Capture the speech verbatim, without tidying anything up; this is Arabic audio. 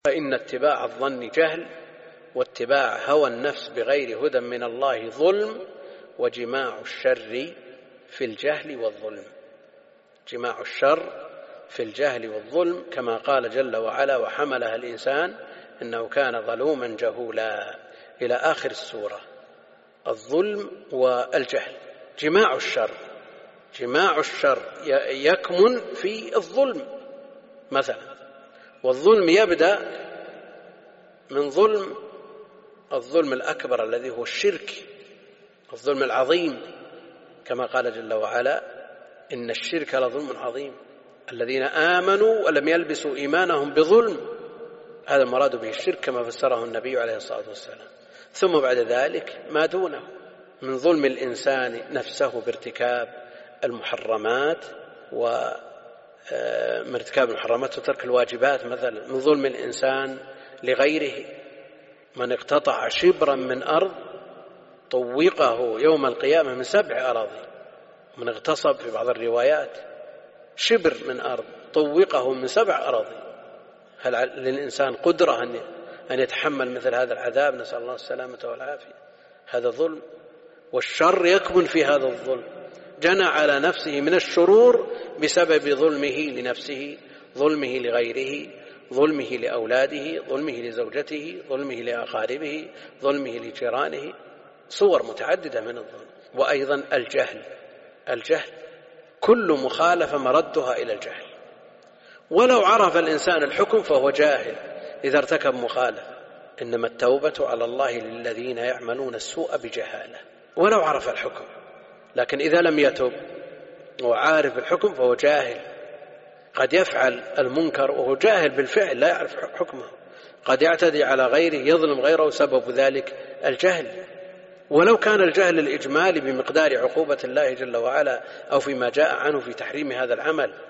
فإن اتباع الظن جهل، واتباع هوى النفس بغير هدى من الله ظلم، وجماع الشر في الجهل والظلم. جماع الشر في الجهل والظلم، كما قال جل وعلا: وحملها الإنسان إنه كان ظلوما جهولا، إلى آخر السورة. الظلم والجهل جماع الشر. جماع الشر يكمن في الظلم مثلا، والظلم يبدأ من ظلم الظلم الأكبر الذي هو الشرك، الظلم العظيم، كما قال جل وعلا: إن الشرك لظلم عظيم، الذين آمنوا ولم يلبسوا إيمانهم بظلم، هذا المراد به الشرك كما فسره النبي عليه الصلاة والسلام. ثم بعد ذلك ما دونه من ظلم الإنسان نفسه بارتكاب المحرمات ومن ارتكاب المحرمات وترك الواجبات، مثلا من ظلم الإنسان لغيره، من اقتطع شبرا من أرض طوقه يوم القيامة من سبع أراضي، من اغتصب في بعض الروايات شبر من أرض طوقه من سبع أراضي. هل للإنسان قدرة أن يتحمل مثل هذا العذاب؟ نسأل الله السلامة والعافية. هذا ظلم، والشر يكمن في هذا الظلم، جنى على نفسه من الشرور بسبب ظلمه لنفسه، ظلمه لغيره، ظلمه لأولاده، ظلمه لزوجته، ظلمه لأقاربه، ظلمه لجيرانه، صور متعددة من الظلم. وأيضا الجهل. الجهل كل مخالفة مردها إلى الجهل، ولو عرف الإنسان الحكم فهو جاهل إذا ارتكب مخالفة. إنما التوبة على الله للذين يعملون السوء بجهالة، ولو عرف الحكم. لكن إذا لم يتب وعارف الحكم فهو جاهل، قد يفعل المنكر وهو جاهل بالفعل لا يعرف حكمه، قد يعتدي على غيره، يظلم غيره، سبب ذلك الجهل. ولو كان الجهل الإجمالي بمقدار عقوبة الله جل وعلا أو فيما جاء عنه في تحريم هذا العمل،